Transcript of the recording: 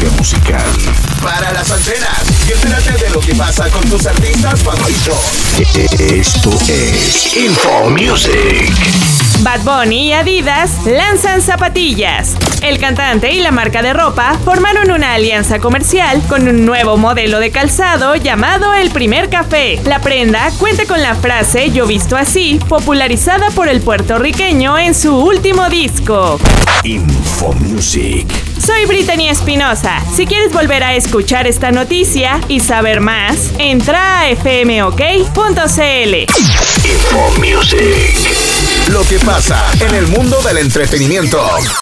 industria musical. Para las antenas y entérate de lo que pasa con tus artistas favoritos. Esto es Info Music. Bad Bunny y Adidas lanzan zapatillas. El cantante y la marca de ropa formaron una alianza comercial con un nuevo modelo de calzado llamado El Primer Café. La prenda cuenta con la frase "Yo visto así", popularizada por el puertorriqueño en su último disco. Info Music. Soy Brittany Espinosa. Si quieres volver a escuchar esta noticia y saber más, entra a fmok.cl. Info Music. Lo que pasa en el mundo del entretenimiento.